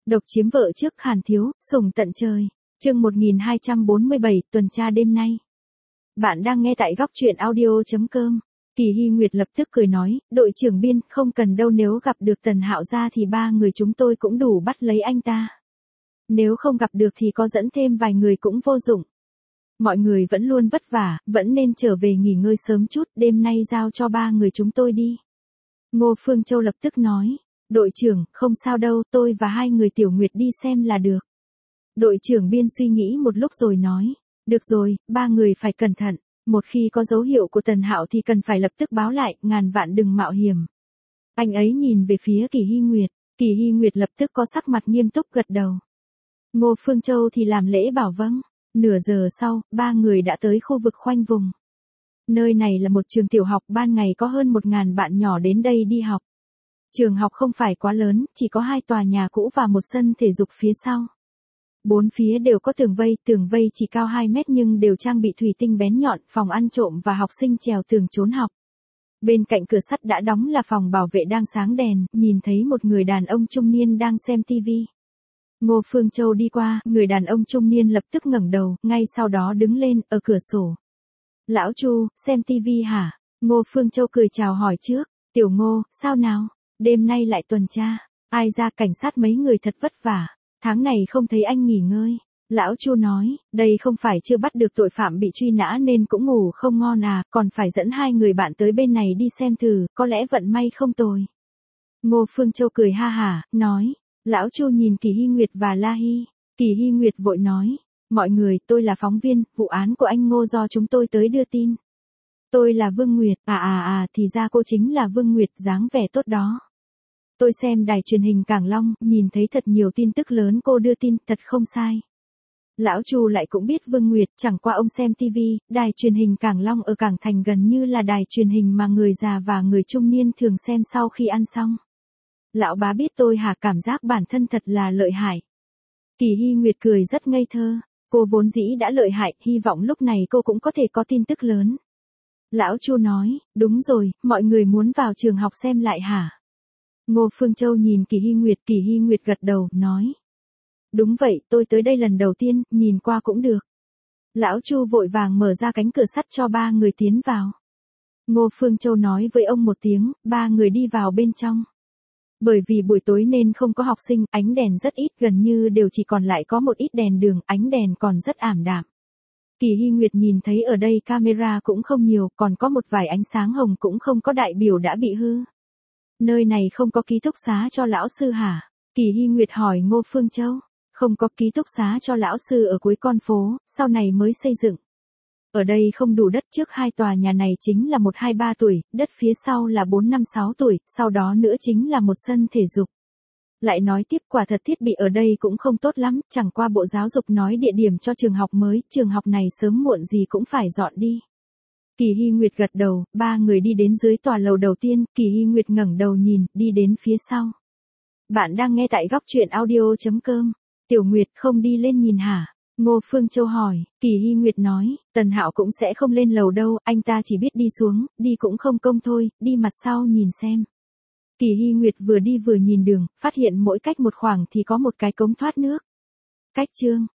Độc chiếm vợ trước Hàn Thiếu, sủng tận trời. Chương 1247, tuần tra đêm nay. Bạn đang nghe tại góc truyện audio.com. Kỳ Hy Nguyệt lập tức cười nói, đội trưởng Biên, không cần đâu, nếu gặp được Tần Hạo ra thì ba người chúng tôi cũng đủ bắt lấy anh ta. Nếu không gặp được thì có dẫn thêm vài người cũng vô dụng. Mọi người vẫn luôn vất vả, vẫn nên trở về nghỉ ngơi sớm chút, đêm nay giao cho ba người chúng tôi đi. Ngô Phương Châu lập tức nói, đội trưởng, không sao đâu, tôi và hai người Tiểu Nguyệt đi xem là được. Đội trưởng Biên suy nghĩ một lúc rồi nói, được rồi, ba người phải cẩn thận, một khi có dấu hiệu của Tần Hạo thì cần phải lập tức báo lại, ngàn vạn đừng mạo hiểm. Anh ấy nhìn về phía Kỳ Hy Nguyệt lập tức có sắc mặt nghiêm túc gật đầu. Ngô Phương Châu thì làm lễ bảo vâng. Nửa giờ sau, ba người đã tới khu vực khoanh vùng. Nơi này là một trường tiểu học, ban ngày có hơn 1.000 bạn nhỏ đến đây đi học. Trường học không phải quá lớn, chỉ có 2 tòa nhà cũ và một sân thể dục phía sau. Bốn phía đều có tường vây chỉ cao 2 mét nhưng đều trang bị thủy tinh bén nhọn, phòng ăn trộm và học sinh trèo tường trốn học. Bên cạnh cửa sắt đã đóng là phòng bảo vệ đang sáng đèn, nhìn thấy một người đàn ông trung niên đang xem tivi. Ngô Phương Châu đi qua, người đàn ông trung niên lập tức ngẩng đầu, ngay sau đó đứng lên, ở cửa sổ. Lão Chu, xem tivi hả? Ngô Phương Châu cười chào hỏi trước, Tiểu Ngô, sao nào? Đêm nay lại tuần tra, ai ra cảnh sát mấy người thật vất vả, tháng này không thấy anh nghỉ ngơi. Lão Chu nói, đây không phải chưa bắt được tội phạm bị truy nã nên cũng ngủ không ngon à, còn phải dẫn hai người bạn tới bên này đi xem thử, có lẽ vận may không tồi. Ngô Phương Châu cười ha hả, nói. Lão Chu nhìn Kỳ Hy Nguyệt và La Hy. Kỳ Hy Nguyệt vội nói, mọi người, tôi là phóng viên, vụ án của anh Ngô do chúng tôi tới đưa tin. Tôi là Vương Nguyệt, thì ra cô chính là Vương Nguyệt, dáng vẻ tốt đó. Tôi xem đài truyền hình Cảng Long, nhìn thấy thật nhiều tin tức lớn cô đưa tin, thật không sai. Lão Chu lại cũng biết Vương Nguyệt, chẳng qua ông xem TV, đài truyền hình Cảng Long ở Cảng Thành gần như là đài truyền hình mà người già và người trung niên thường xem sau khi ăn xong. Lão bá biết tôi hả, cảm giác bản thân thật là lợi hại. Kỳ Hy Nguyệt cười rất ngây thơ, cô vốn dĩ đã lợi hại, hy vọng lúc này cô cũng có thể có tin tức lớn. Lão Chu nói, đúng rồi, mọi người muốn vào trường học xem lại hả? Ngô Phương Châu nhìn Kỳ Hy Nguyệt gật đầu, nói. Đúng vậy, tôi tới đây lần đầu tiên, nhìn qua cũng được. Lão Chu vội vàng mở ra cánh cửa sắt cho ba người tiến vào. Ngô Phương Châu nói với ông một tiếng, ba người đi vào bên trong. Bởi vì buổi tối nên không có học sinh, ánh đèn rất ít, gần như đều chỉ còn lại có một ít đèn đường, ánh đèn còn rất ảm đạm. Kỳ Hy Nguyệt nhìn thấy ở đây camera cũng không nhiều, còn có một vài ánh sáng hồng cũng không có đại biểu đã bị hư. Nơi này không có ký túc xá cho lão sư hả? Kỳ Hy Nguyệt hỏi Ngô Phương Châu. Không có ký túc xá cho lão sư ở cuối con phố, sau này mới xây dựng. Ở đây không đủ đất, trước 2 tòa nhà này chính là 1-2-3 tuổi, đất phía sau là 4-5-6 tuổi, sau đó nữa chính là một sân thể dục. Lại nói tiếp, quả thật thiết bị ở đây cũng không tốt lắm, chẳng qua Bộ Giáo dục nói địa điểm cho trường học mới, trường học này sớm muộn gì cũng phải dọn đi. Kỳ Hy Nguyệt gật đầu, ba người đi đến dưới tòa lầu đầu tiên, Kỳ Hy Nguyệt ngẩng đầu nhìn, đi đến phía sau. Bạn đang nghe tại góc truyện audio.com. Tiểu Nguyệt, không đi lên nhìn hả? Ngô Phương Châu hỏi. Kỳ Hy Nguyệt nói, Tần Hạo cũng sẽ không lên lầu đâu, anh ta chỉ biết đi xuống, đi cũng không công thôi, đi mặt sau nhìn xem. Kỳ Hy Nguyệt vừa đi vừa nhìn đường, phát hiện mỗi cách một khoảng thì có một cái cống thoát nước. Cách chương.